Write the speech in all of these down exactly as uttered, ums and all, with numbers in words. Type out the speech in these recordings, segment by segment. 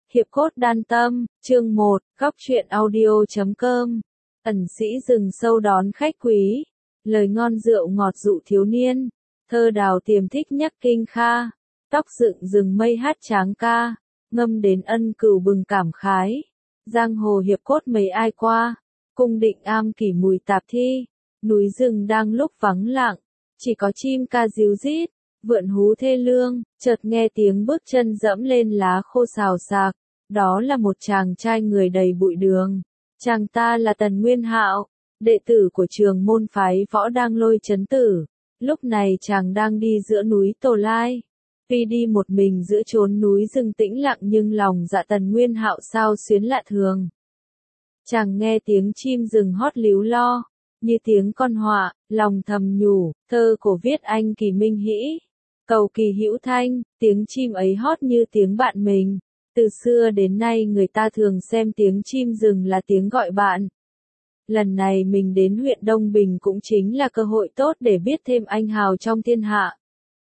Hiệp cốt đan tâm, chương một, góc truyện audio chấm com. Ẩn sĩ rừng sâu đón khách quý, lời ngon rượu ngọt dụ thiếu niên, thơ đào tiềm thích nhắc kinh kha, tóc dựng rừng mây hát tráng ca, ngâm đến ân cửu bừng cảm khái. Giang hồ hiệp cốt mấy ai qua, cung định am kỷ mùi tạp thi, núi rừng đang lúc vắng lặng, chỉ có chim ca ríu rít, vượn hú thê lương, chợt nghe tiếng bước chân dẫm lên lá khô xào xạc, đó là một chàng trai người đầy bụi đường. Chàng ta là Tần Nguyên Hạo, đệ tử của trường môn phái võ đang lôi chấn tử. Lúc này chàng đang đi giữa núi Tô Lai. Tuy đi một mình giữa chốn núi rừng tĩnh lặng nhưng lòng dạ Tần Nguyên Hạo sao xuyến lạ thường. Chàng nghe tiếng chim rừng hót líu lo, như tiếng con họa, lòng thầm nhủ, thơ cổ viết anh kỳ minh hĩ, cầu kỳ hữu thanh, tiếng chim ấy hót như tiếng bạn mình. Từ xưa đến nay người ta thường xem tiếng chim rừng là tiếng gọi bạn. Lần này mình đến huyện Đông Bình cũng chính là cơ hội tốt để biết thêm anh hào trong thiên hạ.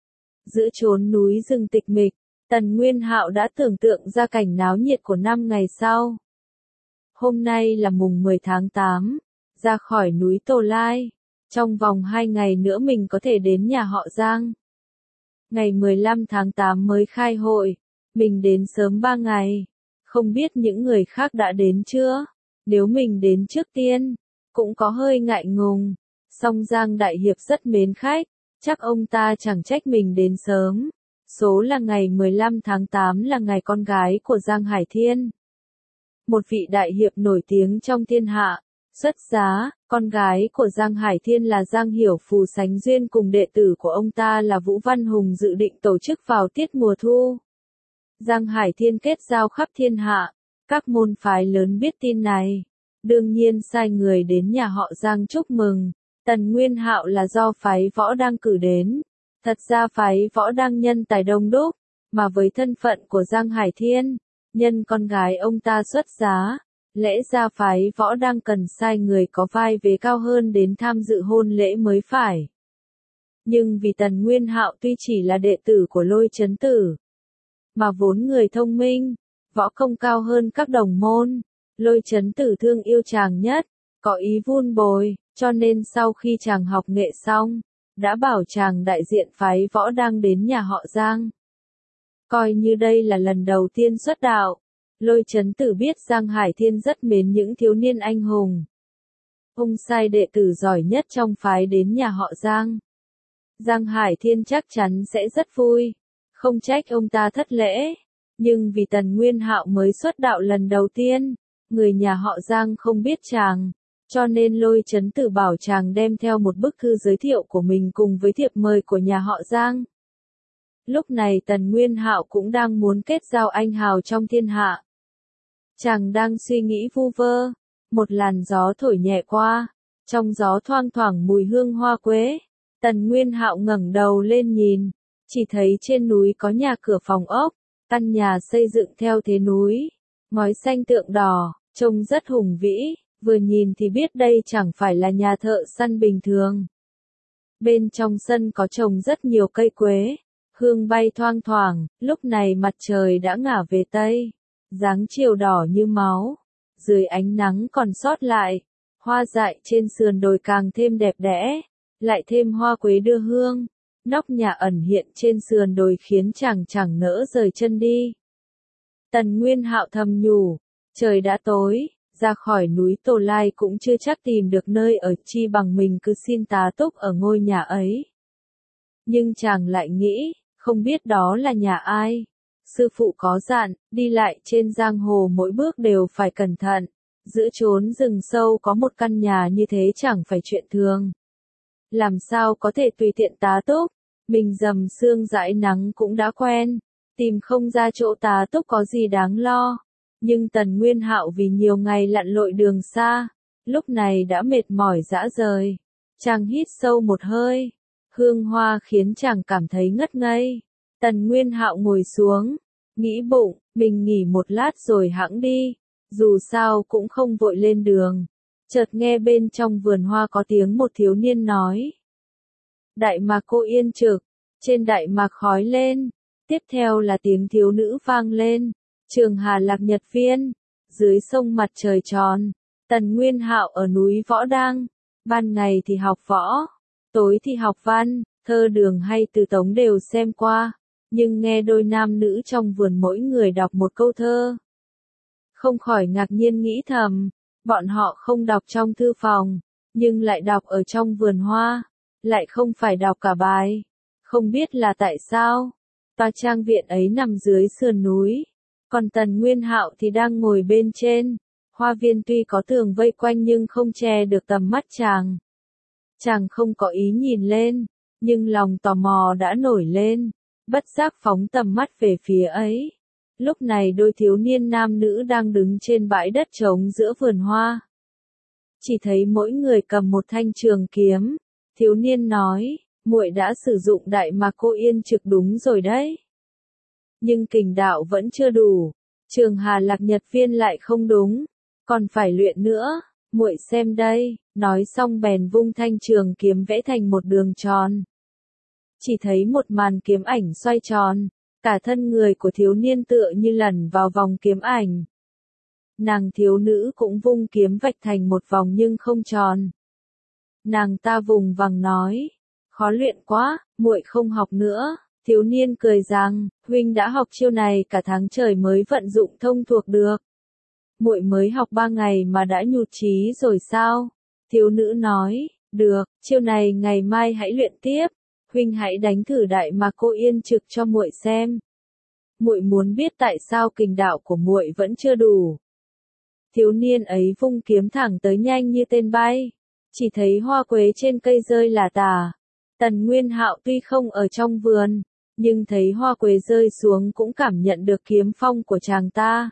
Giữa chốn núi rừng tịch mịch, Tần Nguyên Hạo đã tưởng tượng ra cảnh náo nhiệt của năm ngày sau. Hôm nay là mùng mười tháng tám, ra khỏi núi Tô Lai. Trong vòng hai ngày nữa mình có thể đến nhà họ Giang. Ngày mười lăm tháng tám mới khai hội. Mình đến sớm ba ngày, không biết những người khác đã đến chưa, nếu mình đến trước tiên, cũng có hơi ngại ngùng, song Giang Đại Hiệp rất mến khách, chắc ông ta chẳng trách mình đến sớm. Số là ngày mười lăm tháng tám là ngày con gái của Giang Hải Thiên. Một vị đại hiệp nổi tiếng trong thiên hạ, xuất giá, con gái của Giang Hải Thiên là Giang Hiểu Phù sánh duyên cùng đệ tử của ông ta là Vũ Văn Hùng dự định tổ chức vào tiết mùa thu. Giang Hải Thiên kết giao khắp thiên hạ, các môn phái lớn biết tin này, đương nhiên sai người đến nhà họ Giang chúc mừng. Tần Nguyên Hạo là do phái võ đang cử đến, thật ra phái võ đang nhân tài đông đúc, mà với thân phận của Giang Hải Thiên, nhân con gái ông ta xuất giá, lẽ ra phái võ đang cần sai người có vai vế cao hơn đến tham dự hôn lễ mới phải. Nhưng vì Tần Nguyên Hạo tuy chỉ là đệ tử của lôi chấn tử, mà vốn người thông minh, võ công cao hơn các đồng môn, lôi chấn tử thương yêu chàng nhất, có ý vun bồi, cho nên sau khi chàng học nghệ xong, đã bảo chàng đại diện phái võ đang đến nhà họ Giang. Coi như đây là lần đầu tiên xuất đạo, lôi chấn tử biết Giang Hải Thiên rất mến những thiếu niên anh hùng. Ông sai đệ tử giỏi nhất trong phái đến nhà họ Giang. Giang Hải Thiên chắc chắn sẽ rất vui. Không trách ông ta thất lễ, nhưng vì Tần Nguyên Hạo mới xuất đạo lần đầu tiên, người nhà họ Giang không biết chàng, cho nên lôi chấn tử bảo chàng đem theo một bức thư giới thiệu của mình cùng với thiệp mời của nhà họ Giang. Lúc này Tần Nguyên Hạo cũng đang muốn kết giao anh hào trong thiên hạ. Chàng đang suy nghĩ vu vơ, một làn gió thổi nhẹ qua, trong gió thoang thoảng mùi hương hoa quế. Tần Nguyên Hạo ngẩng đầu lên nhìn. Chỉ thấy trên núi có nhà cửa phòng ốc, căn nhà xây dựng theo thế núi, ngói xanh tượng đỏ, trông rất hùng vĩ, vừa nhìn thì biết đây chẳng phải là nhà thợ săn bình thường. Bên trong sân có trồng rất nhiều cây quế, hương bay thoang thoảng, lúc này mặt trời đã ngả về tây, dáng chiều đỏ như máu, dưới ánh nắng còn sót lại, hoa dại trên sườn đồi càng thêm đẹp đẽ, lại thêm hoa quế đưa hương. Nóc nhà ẩn hiện trên sườn đồi khiến chàng chẳng nỡ rời chân đi. Tần Nguyên Hạo thầm nhủ, trời đã tối, ra khỏi núi Tô Lai cũng chưa chắc tìm được nơi ở chi bằng mình cứ xin tá túc ở ngôi nhà ấy. Nhưng chàng lại nghĩ, không biết đó là nhà ai. Sư phụ có dặn, đi lại trên giang hồ mỗi bước đều phải cẩn thận. Giữa chốn rừng sâu có một căn nhà như thế chẳng phải chuyện thường. Làm sao có thể tùy tiện tá túc? Mình dầm sương dãi nắng cũng đã quen, tìm không ra chỗ tá túc có gì đáng lo. Nhưng Tần Nguyên Hạo vì nhiều ngày lặn lội đường xa, lúc này đã mệt mỏi rã rời. Chàng hít sâu một hơi, hương hoa khiến chàng cảm thấy ngất ngây. Tần Nguyên Hạo ngồi xuống, nghĩ bụng, mình nghỉ một lát rồi hẵng đi, dù sao cũng không vội lên đường. Chợt nghe bên trong vườn hoa có tiếng một thiếu niên nói. Đại mạc cô yên trực, trên đại mạc khói lên, tiếp theo là tiếng thiếu nữ vang lên, Trường Hà Lạc Nhật Viên, dưới sông mặt trời tròn, Tần Nguyên Hạo ở núi Võ Đang, ban ngày thì học võ, tối thì học văn, thơ Đường hay Từ Tống đều xem qua, nhưng nghe đôi nam nữ trong vườn mỗi người đọc một câu thơ. Không khỏi ngạc nhiên nghĩ thầm, bọn họ không đọc trong thư phòng, nhưng lại đọc ở trong vườn hoa, lại không phải đọc cả bài. Không biết là tại sao, tòa trang viện ấy nằm dưới sườn núi, còn Tần Nguyên Hạo thì đang ngồi bên trên. Hoa viên tuy có tường vây quanh nhưng không che được tầm mắt chàng. Chàng không có ý nhìn lên, nhưng lòng tò mò đã nổi lên, bất giác phóng tầm mắt về phía ấy. Lúc này đôi thiếu niên nam nữ đang đứng trên bãi đất trống giữa vườn hoa. Chỉ thấy mỗi người cầm một thanh trường kiếm, thiếu niên nói, muội đã sử dụng đại mà cô yên trực đúng rồi đấy. Nhưng kình đạo vẫn chưa đủ, Trường Hà Lạc Nhật Viên lại không đúng, còn phải luyện nữa, muội xem đây, nói xong bèn vung thanh trường kiếm vẽ thành một đường tròn. Chỉ thấy một màn kiếm ảnh xoay tròn, cả thân người của thiếu niên tựa như lẩn vào vòng kiếm ảnh. Nàng thiếu nữ cũng vung kiếm vạch thành một vòng nhưng không tròn. Nàng ta vùng vằng nói, khó luyện quá, muội không học nữa. Thiếu niên cười rằng, huynh đã học chiêu này cả tháng trời mới vận dụng thông thuộc được. Muội mới học ba ngày mà đã nhụt chí rồi sao? Thiếu nữ nói, được, chiêu này ngày mai hãy luyện tiếp. Huynh hãy đánh thử đại mà cô yên trực cho muội xem. Muội muốn biết tại sao kình đạo của muội vẫn chưa đủ. Thiếu niên ấy vung kiếm thẳng tới nhanh như tên bay, chỉ thấy hoa quế trên cây rơi lả tả. Tần Nguyên Hạo tuy không ở trong vườn, nhưng thấy hoa quế rơi xuống cũng cảm nhận được kiếm phong của chàng ta.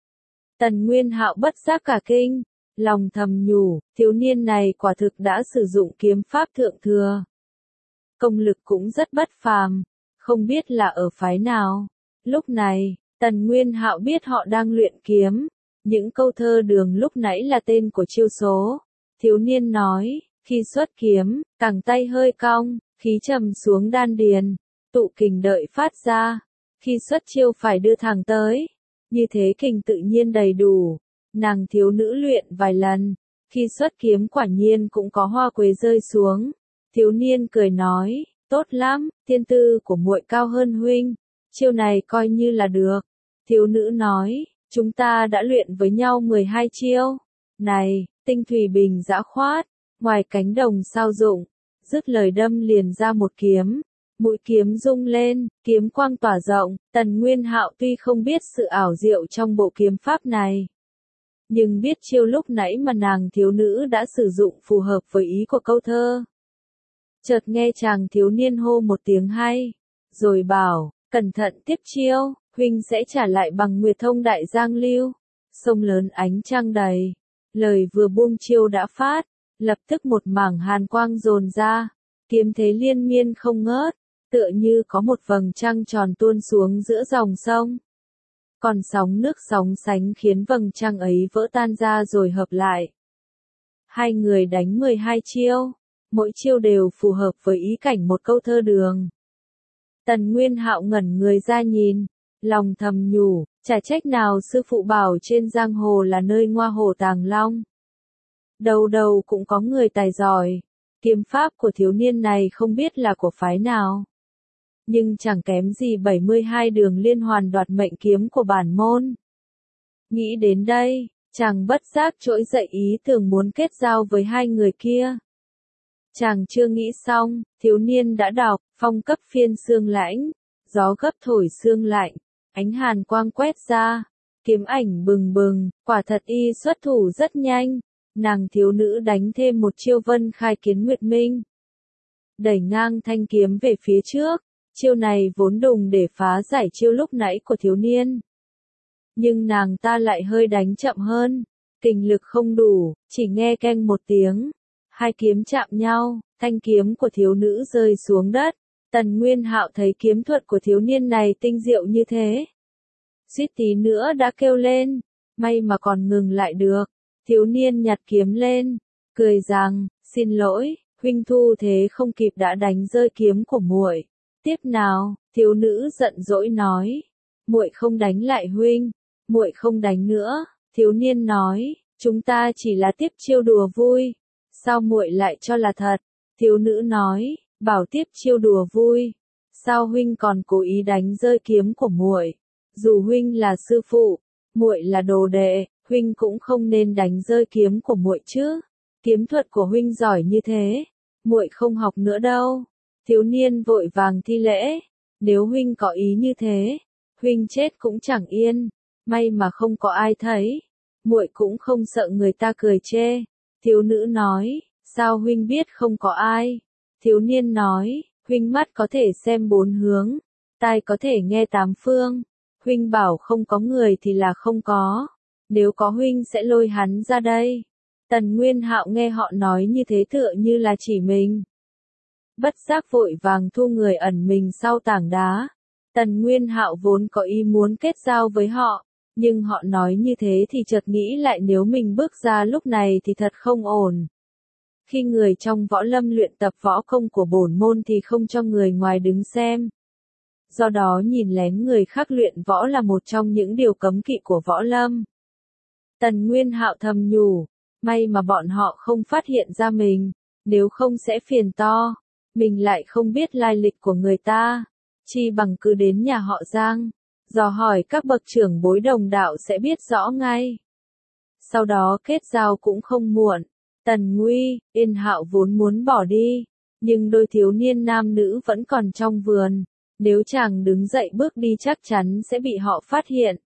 Tần Nguyên Hạo bất giác cả kinh, lòng thầm nhủ, thiếu niên này quả thực đã sử dụng kiếm pháp thượng thừa. Công lực cũng rất bất phàm, không biết là ở phái nào. Lúc này, Tần Nguyên Hạo biết họ đang luyện kiếm, những câu thơ Đường lúc nãy là tên của chiêu số. Thiếu niên nói, khi xuất kiếm, cẳng tay hơi cong, khí trầm xuống đan điền, tụ kình đợi phát ra. Khi xuất chiêu phải đưa thẳng tới, như thế kình tự nhiên đầy đủ. Nàng thiếu nữ luyện vài lần, khi xuất kiếm quả nhiên cũng có hoa quế rơi xuống. Thiếu niên cười nói, tốt lắm, thiên tư của muội cao hơn huynh, chiêu này coi như là được. Thiếu nữ nói, chúng ta đã luyện với nhau mười hai chiêu. Này, tinh thủy bình dã khoát, ngoài cánh đồng sao dụng, dứt lời đâm liền ra một kiếm. Mũi kiếm rung lên, kiếm quang tỏa rộng, Tần Nguyên Hạo tuy không biết sự ảo diệu trong bộ kiếm pháp này, nhưng biết chiêu lúc nãy mà nàng thiếu nữ đã sử dụng phù hợp với ý của câu thơ. Chợt nghe chàng thiếu niên hô một tiếng hay, rồi bảo, cẩn thận tiếp chiêu, huynh sẽ trả lại bằng Nguyệt Thông Đại Giang Lưu. Sông lớn ánh trăng đầy, lời vừa buông chiêu đã phát, lập tức một mảng hàn quang dồn ra, kiếm thế liên miên không ngớt, tựa như có một vầng trăng tròn tuôn xuống giữa dòng sông. Còn sóng nước sóng sánh khiến vầng trăng ấy vỡ tan ra rồi hợp lại. Hai người đánh mười hai chiêu, mỗi chiêu đều phù hợp với ý cảnh một câu thơ Đường. Tần Nguyên Hạo ngẩn người ra nhìn, lòng thầm nhủ, chả trách nào sư phụ bảo trên giang hồ là nơi ngoa hổ tàng long. Đầu đầu cũng có người tài giỏi, kiếm pháp của thiếu niên này không biết là của phái nào. Nhưng chẳng kém gì bảy mươi hai đường liên hoàn đoạt mệnh kiếm của bản môn. Nghĩ đến đây, chàng bất giác trỗi dậy ý tưởng muốn kết giao với hai người kia. Chàng chưa nghĩ xong, thiếu niên đã đọc, phong cấp phiên sương lãnh, gió gấp thổi sương lạnh, ánh hàn quang quét ra, kiếm ảnh bừng bừng, quả thật y xuất thủ rất nhanh. Nàng thiếu nữ đánh thêm một chiêu vân khai kiến nguyệt minh, đẩy ngang thanh kiếm về phía trước. Chiêu này vốn đùng để phá giải chiêu lúc nãy của thiếu niên. Nhưng nàng ta lại hơi đánh chậm hơn, kình lực không đủ, chỉ nghe keng một tiếng. Hai kiếm chạm nhau, thanh kiếm của thiếu nữ rơi xuống đất. Tần Nguyên Hạo thấy kiếm thuật của thiếu niên này tinh diệu như thế, suýt tí nữa đã kêu lên, may mà còn ngừng lại được. Thiếu niên nhặt kiếm lên, cười rằng, xin lỗi, huynh thu thế không kịp đã đánh rơi kiếm của muội. Tiếp nào, thiếu nữ giận dỗi nói, muội không đánh lại huynh, muội không đánh nữa, thiếu niên nói, chúng ta chỉ là tiếp chiêu đùa vui, sao muội lại cho là thật? Thiếu nữ nói, bảo tiếp chiêu đùa vui, sao huynh còn cố ý đánh rơi kiếm của muội? Dù huynh là sư phụ, muội là đồ đệ, huynh cũng không nên đánh rơi kiếm của muội chứ. Kiếm thuật của huynh giỏi như thế, muội không học nữa đâu. Thiếu niên vội vàng thi lễ, nếu huynh có ý như thế, huynh chết cũng chẳng yên, may mà không có ai thấy, muội cũng không sợ người ta cười chê. Thiếu nữ nói, sao huynh biết không có ai? Thiếu niên nói, huynh mắt có thể xem bốn hướng, tai có thể nghe tám phương, huynh bảo không có người thì là không có, nếu có huynh sẽ lôi hắn ra đây. Tần Nguyên Hạo nghe họ nói như thế tựa như là chỉ mình. Bất giác vội vàng thu người ẩn mình sau tảng đá. Tần Nguyên Hạo vốn có ý muốn kết giao với họ, nhưng họ nói như thế thì chợt nghĩ lại nếu mình bước ra lúc này thì thật không ổn. Khi người trong võ lâm luyện tập võ công của bổn môn thì không cho người ngoài đứng xem. Do đó nhìn lén người khác luyện võ là một trong những điều cấm kỵ của võ lâm. Tần Nguyên Hạo thầm nhủ, may mà bọn họ không phát hiện ra mình, nếu không sẽ phiền to. Mình lại không biết lai lịch của người ta, chi bằng cứ đến nhà họ Giang, dò hỏi các bậc trưởng bối đồng đạo sẽ biết rõ ngay. Sau đó kết giao cũng không muộn. Tần Nguy, Yên Hạo vốn muốn bỏ đi, nhưng đôi thiếu niên nam nữ vẫn còn trong vườn, nếu chàng đứng dậy bước đi chắc chắn sẽ bị họ phát hiện.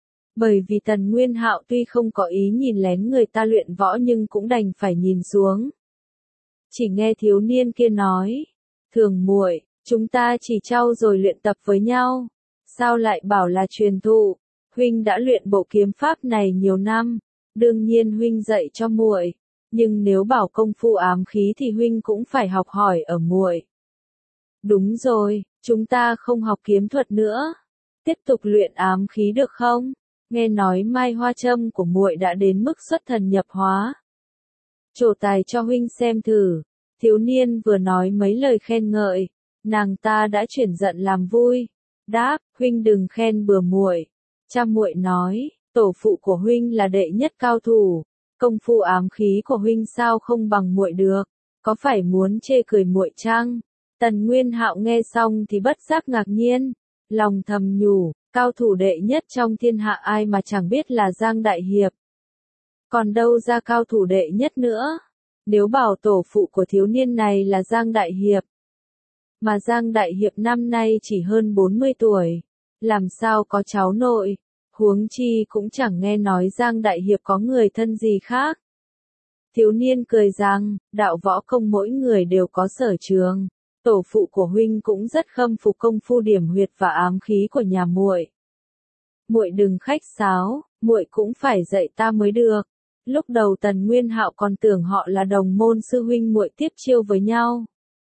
Bởi vì Tần Nguyên Hạo tuy không có ý nhìn lén người ta luyện võ nhưng cũng đành phải nhìn xuống. Chỉ nghe thiếu niên kia nói, Thường muội, chúng ta chỉ trau dồi luyện tập với nhau, sao lại bảo là truyền thụ? Huynh đã luyện bộ kiếm pháp này nhiều năm, đương nhiên huynh dạy cho muội, nhưng nếu bảo công phu ám khí thì huynh cũng phải học hỏi ở muội. Đúng rồi, chúng ta không học kiếm thuật nữa, tiếp tục luyện ám khí được không? Nghe nói mai hoa châm của muội đã đến mức xuất thần nhập hóa. Trổ tài cho huynh xem thử. Thiếu niên vừa nói mấy lời khen ngợi, nàng ta đã chuyển giận làm vui. Đáp, huynh đừng khen bừa muội. Cha muội nói, tổ phụ của huynh là đệ nhất cao thủ, công phu ám khí của huynh sao không bằng muội được, có phải muốn chê cười muội chăng? Tần Nguyên Hạo nghe xong thì bất giác ngạc nhiên, lòng thầm nhủ, cao thủ đệ nhất trong thiên hạ ai mà chẳng biết là Giang Đại Hiệp. Còn đâu ra cao thủ đệ nhất nữa? Nếu bảo tổ phụ của thiếu niên này là Giang Đại Hiệp, mà Giang Đại Hiệp năm nay chỉ hơn bốn mươi tuổi, làm sao có cháu nội, huống chi cũng chẳng nghe nói Giang Đại Hiệp có người thân gì khác. Thiếu niên cười rằng, đạo võ công mỗi người đều có sở trường, tổ phụ của huynh cũng rất khâm phục công phu điểm huyệt và ám khí của nhà muội. Muội đừng khách sáo, muội cũng phải dạy ta mới được. Lúc đầu Tần Nguyên Hạo còn tưởng họ là đồng môn sư huynh muội tiếp chiêu với nhau.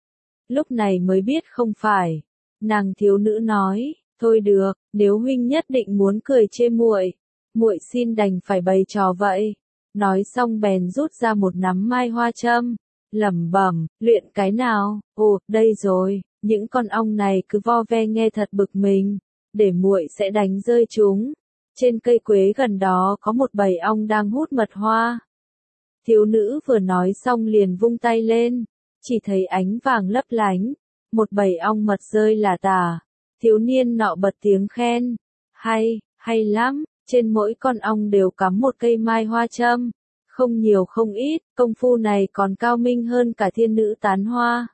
Lúc này mới biết không phải. Nàng thiếu nữ nói, thôi được, nếu huynh nhất định muốn cười chê muội, muội xin đành phải bày trò vậy. Nói xong bèn rút ra một nắm mai hoa châm, lẩm bẩm, luyện cái nào? Ồ, đây rồi, những con ong này cứ vo ve nghe thật bực mình, để muội sẽ đánh rơi chúng. Trên cây quế gần đó có một bầy ong đang hút mật hoa. Thiếu nữ vừa nói xong liền vung tay lên, chỉ thấy ánh vàng lấp lánh, một bầy ong mật rơi lả tả. Thiếu niên nọ bật tiếng khen, hay, hay lắm, trên mỗi con ong đều cắm một cây mai hoa châm, không nhiều không ít, công phu này còn cao minh hơn cả thiên nữ tán hoa.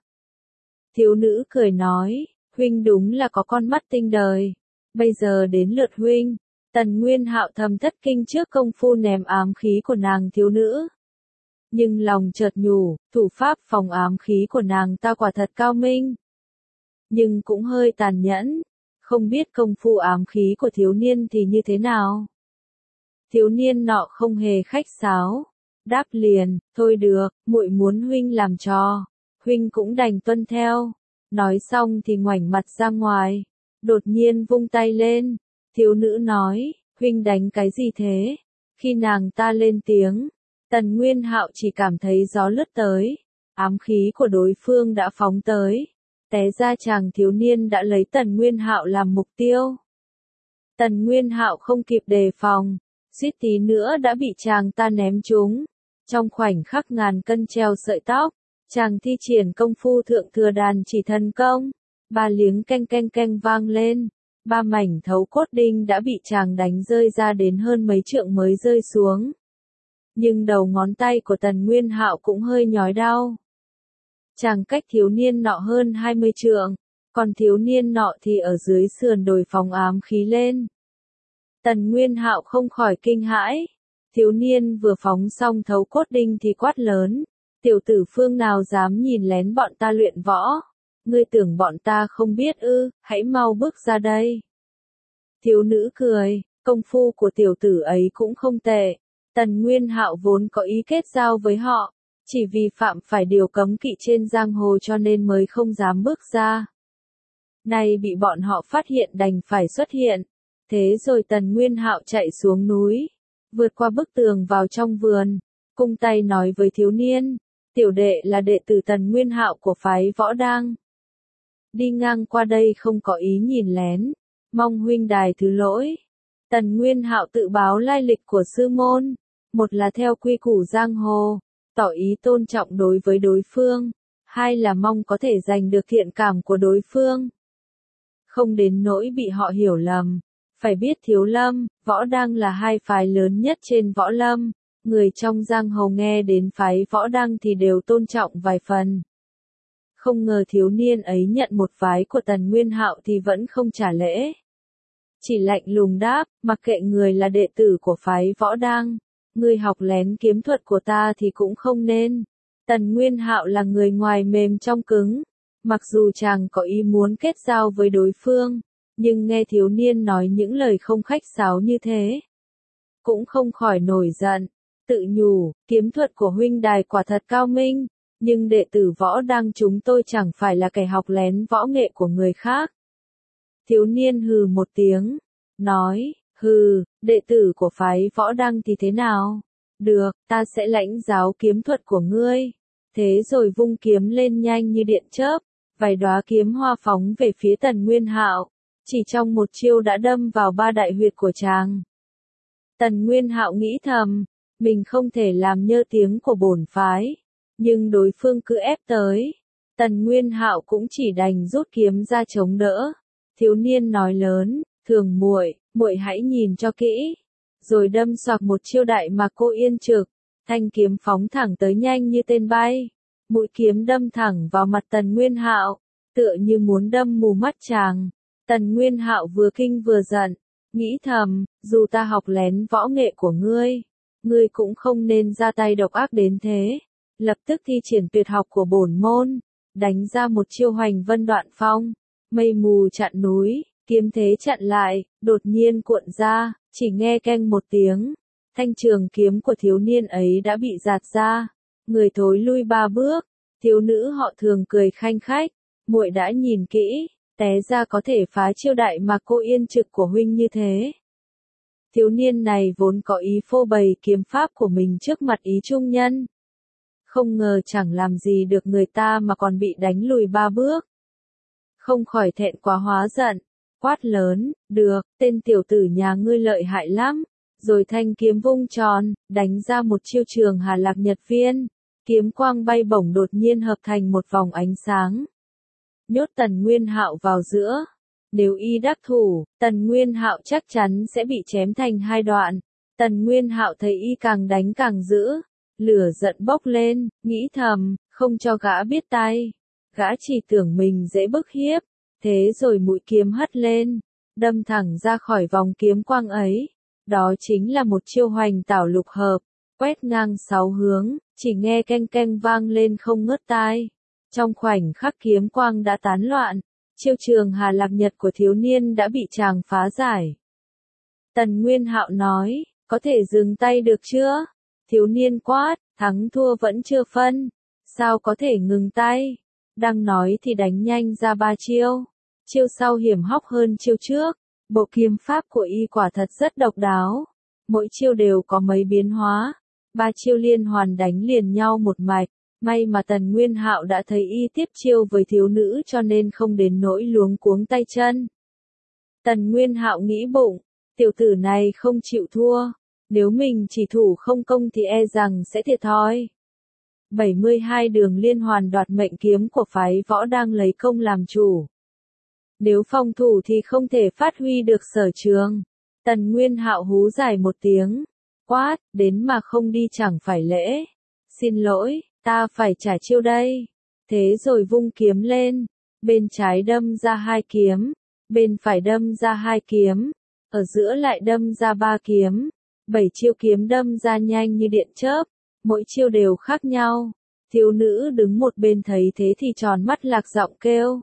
Thiếu nữ cười nói, huynh đúng là có con mắt tinh đời, bây giờ đến lượt huynh. Tần Nguyên Hạo thầm thất kinh trước công phu ném ám khí của nàng thiếu nữ. Nhưng lòng chợt nhủ, thủ pháp phòng ám khí của nàng ta quả thật cao minh. Nhưng cũng hơi tàn nhẫn, không biết công phu ám khí của thiếu niên thì như thế nào. Thiếu niên nọ không hề khách sáo, đáp liền, thôi được, muội muốn huynh làm trò, huynh cũng đành tuân theo. Nói xong thì ngoảnh mặt ra ngoài, đột nhiên vung tay lên. Thiếu nữ nói, huynh đánh cái gì thế? Khi nàng ta lên tiếng, Tần Nguyên Hạo chỉ cảm thấy gió lướt tới, ám khí của đối phương đã phóng tới, té ra chàng thiếu niên đã lấy Tần Nguyên Hạo làm mục tiêu. Tần Nguyên Hạo không kịp đề phòng, suýt tí nữa đã bị chàng ta ném trúng. Trong khoảnh khắc ngàn cân treo sợi tóc, chàng thi triển công phu thượng thừa đàn chỉ thần công, ba liếng canh canh canh vang lên, ba mảnh thấu cốt đinh đã bị chàng đánh rơi ra đến hơn mấy trượng mới rơi xuống. Nhưng đầu ngón tay của Tần Nguyên Hạo cũng hơi nhói đau. Chàng cách thiếu niên nọ hơn hai mươi trượng, còn thiếu niên nọ thì ở dưới sườn đồi phóng ám khí lên. Tần Nguyên Hạo không khỏi kinh hãi, thiếu niên vừa phóng xong thấu cốt đinh thì quát lớn, tiểu tử phương nào dám nhìn lén bọn ta luyện võ, ngươi tưởng bọn ta không biết ư, hãy mau bước ra đây. Thiếu nữ cười, công phu của tiểu tử ấy cũng không tệ, Tần Nguyên Hạo vốn có ý kết giao với họ, chỉ vì phạm phải điều cấm kỵ trên giang hồ cho nên mới không dám bước ra. Nay bị bọn họ phát hiện đành phải xuất hiện, thế rồi Tần Nguyên Hạo chạy xuống núi, vượt qua bức tường vào trong vườn, cung tay nói với thiếu niên, tiểu đệ là đệ tử Tần Nguyên Hạo của phái Võ Đang. Đi ngang qua đây không có ý nhìn lén, mong huynh đài thứ lỗi. Tần Nguyên Hạo tự báo lai lịch của sư môn, một là theo quy củ giang hồ, tỏ ý tôn trọng đối với đối phương, hai là mong có thể giành được thiện cảm của đối phương. Không đến nỗi bị họ hiểu lầm, phải biết Thiếu Lâm, Võ Đang là hai phái lớn nhất trên võ lâm, người trong giang hồ nghe đến phái Võ Đang thì đều tôn trọng vài phần. Không ngờ thiếu niên ấy nhận một phái của Tần Nguyên Hạo thì vẫn không trả lễ. Chỉ lạnh lùng đáp, mặc kệ người là đệ tử của phái Võ Đang, người học lén kiếm thuật của ta thì cũng không nên. Tần Nguyên Hạo là người ngoài mềm trong cứng, mặc dù chàng có ý muốn kết giao với đối phương, nhưng nghe thiếu niên nói những lời không khách sáo như thế, cũng không khỏi nổi giận, tự nhủ, kiếm thuật của huynh đài quả thật cao minh, nhưng đệ tử Võ Đang chúng tôi chẳng phải là kẻ học lén võ nghệ của người khác. Thiếu niên hừ một tiếng, nói, hừ, đệ tử của phái Võ Đang thì thế nào? Được, ta sẽ lãnh giáo kiếm thuật của ngươi. Thế rồi vung kiếm lên nhanh như điện chớp, vài đóa kiếm hoa phóng về phía Tần Nguyên Hạo, chỉ trong một chiêu đã đâm vào ba đại huyệt của chàng. Tần Nguyên Hạo nghĩ thầm, mình không thể làm nhơ tiếng của bổn phái, nhưng đối phương cứ ép tới, Tần Nguyên Hạo cũng chỉ đành rút kiếm ra chống đỡ. Thiếu niên nói lớn, Thường muội, muội hãy nhìn cho kỹ, rồi đâm xoạc một chiêu đại mà cô yên trực, thanh kiếm phóng thẳng tới nhanh như tên bay, mũi kiếm đâm thẳng vào mặt Tần Nguyên Hạo, tựa như muốn đâm mù mắt chàng. Tần Nguyên Hạo vừa kinh vừa giận, nghĩ thầm, dù ta học lén võ nghệ của ngươi, ngươi cũng không nên ra tay độc ác đến thế. Lập tức thi triển tuyệt học của bổn môn, đánh ra một chiêu hoành vân đoạn phong, mây mù chặn núi, kiếm thế chặn lại, đột nhiên cuộn ra, chỉ nghe keng một tiếng, thanh trường kiếm của thiếu niên ấy đã bị giạt ra, người thối lui ba bước, thiếu nữ họ Thường cười khanh khách, muội đã nhìn kỹ, té ra có thể phá chiêu đại mà cô yên trực của huynh như thế. Thiếu niên này vốn có ý phô bày kiếm pháp của mình trước mặt ý trung nhân. Không ngờ chẳng làm gì được người ta mà còn bị đánh lùi ba bước. Không khỏi thẹn quá hóa giận, quát lớn, được, tên tiểu tử nhà ngươi lợi hại lắm, rồi thanh kiếm vung tròn, đánh ra một chiêu Trường Hà Lạc Nhật Viên, kiếm quang bay bổng đột nhiên hợp thành một vòng ánh sáng. Nhốt Tần Nguyên Hạo vào giữa, nếu y đắc thủ, Tần Nguyên Hạo chắc chắn sẽ bị chém thành hai đoạn. Tần Nguyên Hạo thấy y càng đánh càng dữ, lửa giận bốc lên, nghĩ thầm, không cho gã biết tay. Gã chỉ tưởng mình dễ bức hiếp, thế rồi mũi kiếm hất lên, đâm thẳng ra khỏi vòng kiếm quang ấy. Đó chính là một chiêu hoành tảo lục hợp, quét ngang sáu hướng, chỉ nghe keng keng vang lên không ngớt tai. Trong khoảnh khắc kiếm quang đã tán loạn, chiêu Trường Hà Lạc Nhật của thiếu niên đã bị chàng phá giải. Tần Nguyên Hạo nói, có thể dừng tay được chưa? Thiếu niên quát, thắng thua vẫn chưa phân, sao có thể ngừng tay? Đang nói thì đánh nhanh ra ba chiêu, chiêu sau hiểm hóc hơn chiêu trước, bộ kiếm pháp của y quả thật rất độc đáo, mỗi chiêu đều có mấy biến hóa, ba chiêu liên hoàn đánh liền nhau một mạch, may mà Tần Nguyên Hạo đã thấy y tiếp chiêu với thiếu nữ cho nên không đến nỗi luống cuống tay chân. Tần Nguyên Hạo nghĩ bụng, Tiểu tử này không chịu thua, nếu mình chỉ thủ không công thì e rằng sẽ thiệt thòi. bảy mươi hai đường liên hoàn đoạt mệnh kiếm của phái võ đang lấy công làm chủ. Nếu phòng thủ thì không thể phát huy được sở trường. Tần Nguyên Hạo hú dài một tiếng, quát, đến mà không đi chẳng phải lễ. Xin lỗi, ta phải trả chiêu đây. Thế rồi vung kiếm lên, bên trái đâm ra hai kiếm, bên phải đâm ra hai kiếm, ở giữa lại đâm ra ba kiếm. Bảy chiêu kiếm đâm ra nhanh như điện chớp, mỗi chiêu đều khác nhau. Thiếu nữ đứng một bên thấy thế thì tròn mắt lạc giọng kêu.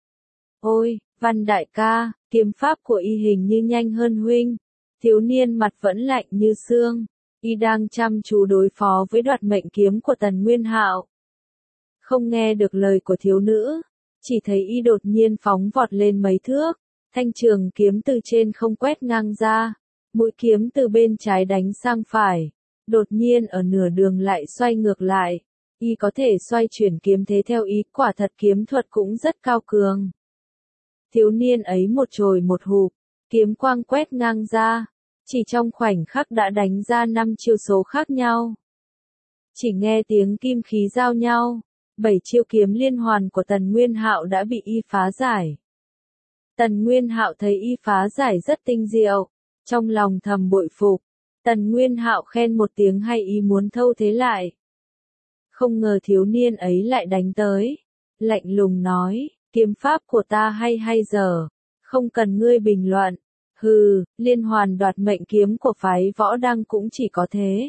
Ôi, Văn đại ca, kiếm pháp của y hình như nhanh hơn huynh. Thiếu niên mặt vẫn lạnh như xương, y đang chăm chú đối phó với đoạt mệnh kiếm của Tần Nguyên Hạo. Không nghe được lời của thiếu nữ, chỉ thấy y đột nhiên phóng vọt lên mấy thước, thanh trường kiếm từ trên không quét ngang ra, mũi kiếm từ bên trái đánh sang phải, đột nhiên ở nửa đường lại xoay ngược lại. Y có thể xoay chuyển kiếm thế theo ý, quả thật kiếm thuật cũng rất cao cường. Thiếu niên ấy một chồi một hụp, kiếm quang quét ngang ra, chỉ trong khoảnh khắc đã đánh ra năm chiêu số khác nhau. Chỉ nghe tiếng kim khí giao nhau, bảy chiêu kiếm liên hoàn của Tần Nguyên Hạo đã bị y phá giải. Tần Nguyên Hạo thấy y phá giải rất tinh diệu, trong lòng thầm bội phục. Tần Nguyên Hạo khen một tiếng hay ý muốn thâu thế lại. Không ngờ thiếu niên ấy lại đánh tới, lạnh lùng nói, kiếm pháp của ta hay hay giờ, không cần ngươi bình luận. Hừ, liên hoàn đoạt mệnh kiếm của phái võ đăng cũng chỉ có thế.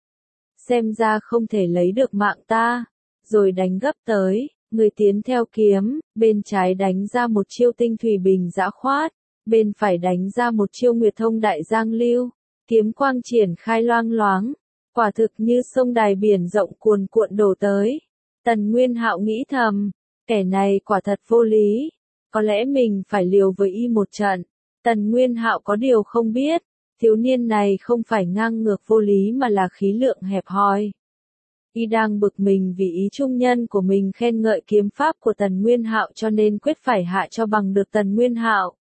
Xem ra không thể lấy được mạng ta, rồi đánh gấp tới, người tiến theo kiếm, bên trái đánh ra một chiêu tinh thủy bình dã khoát, bên phải đánh ra một chiêu nguyệt thông đại giang lưu, kiếm quang triển khai loang loáng, quả thực như sông đài biển rộng cuồn cuộn đổ tới. Tần Nguyên Hạo nghĩ thầm, kẻ này quả thật vô lý, có lẽ mình phải liều với y một trận. Tần Nguyên Hạo có điều không biết, thiếu niên này không phải ngang ngược vô lý mà là khí lượng hẹp hòi. Y đang bực mình vì ý trung nhân của mình khen ngợi kiếm pháp của Tần Nguyên Hạo cho nên quyết phải hạ cho bằng được Tần Nguyên Hạo.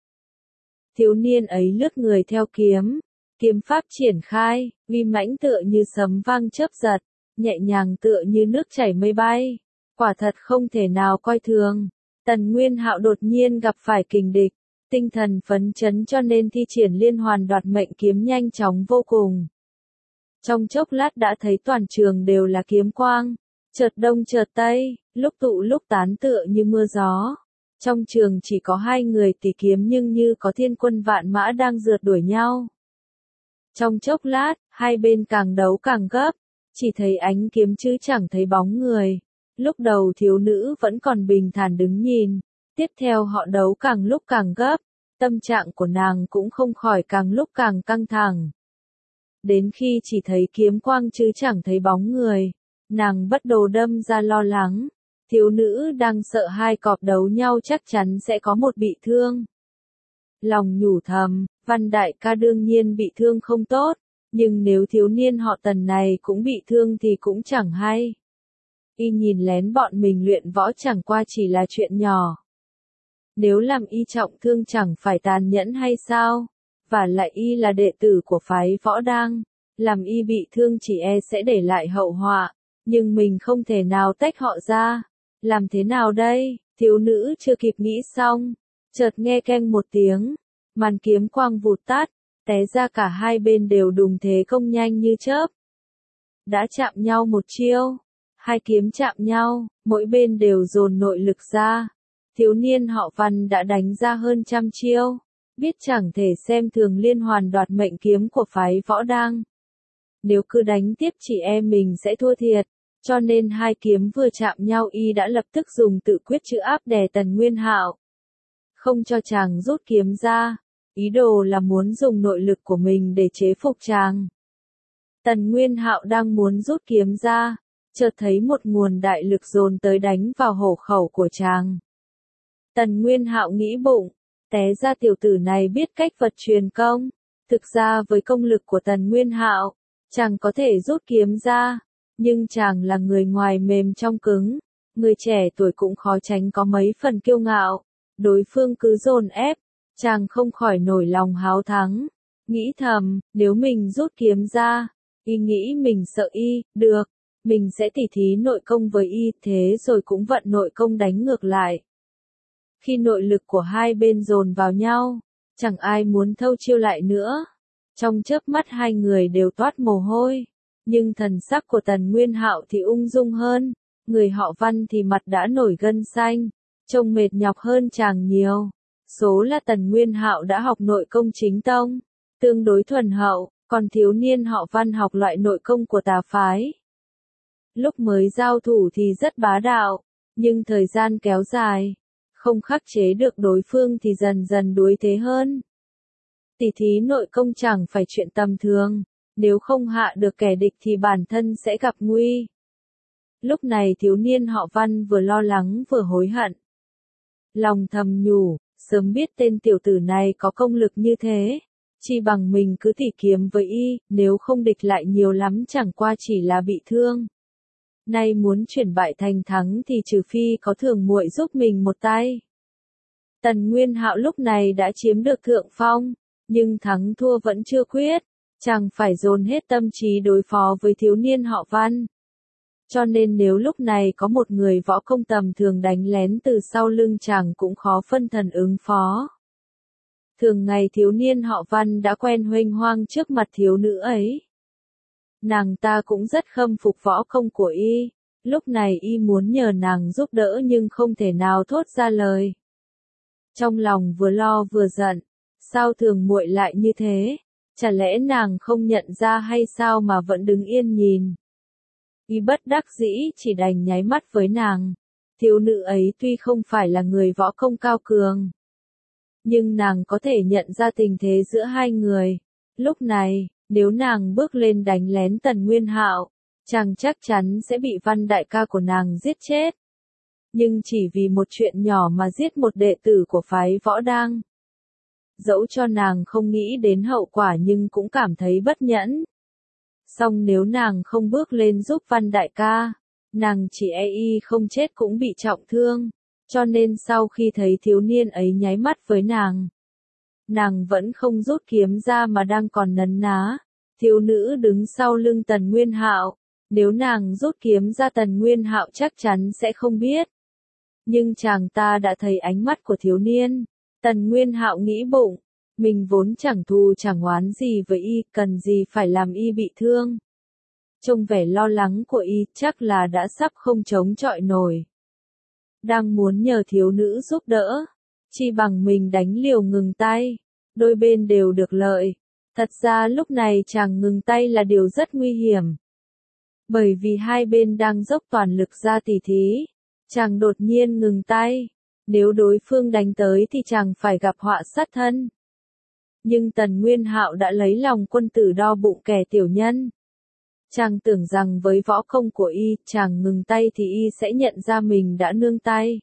Thiếu niên ấy lướt người theo kiếm, kiếm pháp triển khai, uy mãnh tựa như sấm vang chớp giật, nhẹ nhàng tựa như nước chảy mây bay, quả thật không thể nào coi thường. Tần Nguyên Hạo đột nhiên gặp phải kình địch, tinh thần phấn chấn cho nên thi triển liên hoàn đoạt mệnh kiếm nhanh chóng vô cùng. Trong chốc lát đã thấy toàn trường đều là kiếm quang, chợt đông chợt tây, lúc tụ lúc tán tựa như mưa gió. Trong trường chỉ có hai người tỷ kiếm nhưng như có thiên quân vạn mã đang rượt đuổi nhau. Trong chốc lát, hai bên càng đấu càng gấp, chỉ thấy ánh kiếm chứ chẳng thấy bóng người. Lúc đầu thiếu nữ vẫn còn bình thản đứng nhìn, tiếp theo họ đấu càng lúc càng gấp, tâm trạng của nàng cũng không khỏi càng lúc càng căng thẳng. Đến khi chỉ thấy kiếm quang chứ chẳng thấy bóng người, nàng bất đồ đâm ra lo lắng, thiếu nữ đang sợ hai cọp đấu nhau chắc chắn sẽ có một bị thương. Lòng nhủ thầm, Văn đại ca đương nhiên bị thương không tốt, nhưng nếu thiếu niên họ Tần này cũng bị thương thì cũng chẳng hay. Y nhìn lén bọn mình luyện võ chẳng qua chỉ là chuyện nhỏ. Nếu làm y trọng thương chẳng phải tàn nhẫn hay sao? Và lại y là đệ tử của phái võ đăng, làm y bị thương chỉ e sẽ để lại hậu họa, nhưng mình không thể nào tách họ ra. Làm thế nào đây? Thiếu nữ chưa kịp nghĩ xong, chợt nghe keng một tiếng, màn kiếm quang vụt tắt, té ra cả hai bên đều đùng thế công nhanh như chớp. Đã chạm nhau một chiêu, hai kiếm chạm nhau, mỗi bên đều dồn nội lực ra. Thiếu niên họ Văn đã đánh ra hơn trăm chiêu, biết chẳng thể xem thường liên hoàn đoạt mệnh kiếm của phái võ đăng. Nếu cứ đánh tiếp chỉ e mình sẽ thua thiệt, cho nên hai kiếm vừa chạm nhau y đã lập tức dùng tự quyết chữ áp đè Tần Nguyên Hạo. Không cho chàng rút kiếm ra, ý đồ là muốn dùng nội lực của mình để chế phục chàng. Tần Nguyên Hạo đang muốn rút kiếm ra, chợt thấy một nguồn đại lực dồn tới đánh vào hổ khẩu của chàng. Tần Nguyên Hạo nghĩ bụng, té ra tiểu tử này biết cách vật truyền công. Thực ra với công lực của Tần Nguyên Hạo, chàng có thể rút kiếm ra, nhưng chàng là người ngoài mềm trong cứng, người trẻ tuổi cũng khó tránh có mấy phần kiêu ngạo. Đối phương cứ dồn ép, chàng không khỏi nổi lòng háo thắng. Nghĩ thầm, nếu mình rút kiếm ra, y nghĩ mình sợ y, được, mình sẽ tỉ thí nội công với y, thế rồi cũng vận nội công đánh ngược lại. Khi nội lực của hai bên dồn vào nhau, chẳng ai muốn thâu chiêu lại nữa. Trong chớp mắt hai người đều toát mồ hôi, nhưng thần sắc của Tần Nguyên Hạo thì ung dung hơn, người họ Văn thì mặt đã nổi gân xanh, trông mệt nhọc hơn chàng nhiều. Số là Tần Nguyên Hạo đã học nội công chính tông, tương đối thuần hậu, còn thiếu niên họ Văn học loại nội công của tà phái. Lúc mới giao thủ thì rất bá đạo, nhưng thời gian kéo dài, không khắc chế được đối phương thì dần dần đuối thế hơn. Tỉ thí nội công chẳng phải chuyện tầm thường, nếu không hạ được kẻ địch thì bản thân sẽ gặp nguy. Lúc này thiếu niên họ Văn vừa lo lắng vừa hối hận. Lòng thầm nhủ, sớm biết tên tiểu tử này có công lực như thế, chi bằng mình cứ tỉ kiếm với y, nếu không địch lại nhiều lắm chẳng qua chỉ là bị thương. Nay muốn chuyển bại thành thắng thì trừ phi có Thường muội giúp mình một tay. Tần Nguyên Hạo lúc này đã chiếm được thượng phong, nhưng thắng thua vẫn chưa quyết, chàng phải dồn hết tâm trí đối phó với thiếu niên họ Văn. Cho nên nếu lúc này có một người võ công tầm thường đánh lén từ sau lưng chàng cũng khó phân thần ứng phó. Thường ngày thiếu niên họ Văn đã quen huênh hoang trước mặt thiếu nữ ấy. Nàng ta cũng rất khâm phục võ công của y, lúc này y muốn nhờ nàng giúp đỡ nhưng không thể nào thốt ra lời. Trong lòng vừa lo vừa giận, sao Thường muội lại như thế, chả lẽ nàng không nhận ra hay sao mà vẫn đứng yên nhìn. Y bất đắc dĩ chỉ đành nháy mắt với nàng, thiếu nữ ấy tuy không phải là người võ công cao cường, nhưng nàng có thể nhận ra tình thế giữa hai người. Lúc này, nếu nàng bước lên đánh lén Tần Nguyên Hạo, chàng chắc chắn sẽ bị Văn đại ca của nàng giết chết. Nhưng chỉ vì một chuyện nhỏ mà giết một đệ tử của phái võ đang. Dẫu cho nàng không nghĩ đến hậu quả nhưng cũng cảm thấy bất nhẫn. Song nếu nàng không bước lên giúp Văn đại ca, nàng chỉ e y không chết cũng bị trọng thương, cho nên sau khi thấy thiếu niên ấy nháy mắt với nàng, nàng vẫn không rút kiếm ra mà đang còn nấn ná. Thiếu nữ đứng sau lưng Tần Nguyên Hạo, nếu nàng rút kiếm ra Tần Nguyên Hạo chắc chắn sẽ không biết. Nhưng chàng ta đã thấy ánh mắt của thiếu niên, Tần Nguyên Hạo nghĩ bụng, mình vốn chẳng thù chẳng oán gì với y, cần gì phải làm y bị thương. Trông vẻ lo lắng của y chắc là đã sắp không chống chọi nổi. Đang muốn nhờ thiếu nữ giúp đỡ, chi bằng mình đánh liều ngừng tay, đôi bên đều được lợi. Thật ra lúc này chàng ngừng tay là điều rất nguy hiểm. Bởi vì hai bên đang dốc toàn lực ra tỉ thí, chàng đột nhiên ngừng tay, nếu đối phương đánh tới thì chàng phải gặp họa sát thân. Nhưng Tần Nguyên Hạo đã lấy lòng quân tử đo bụng kẻ tiểu nhân. Chàng tưởng rằng với võ công của y, chàng ngừng tay thì y sẽ nhận ra mình đã nương tay.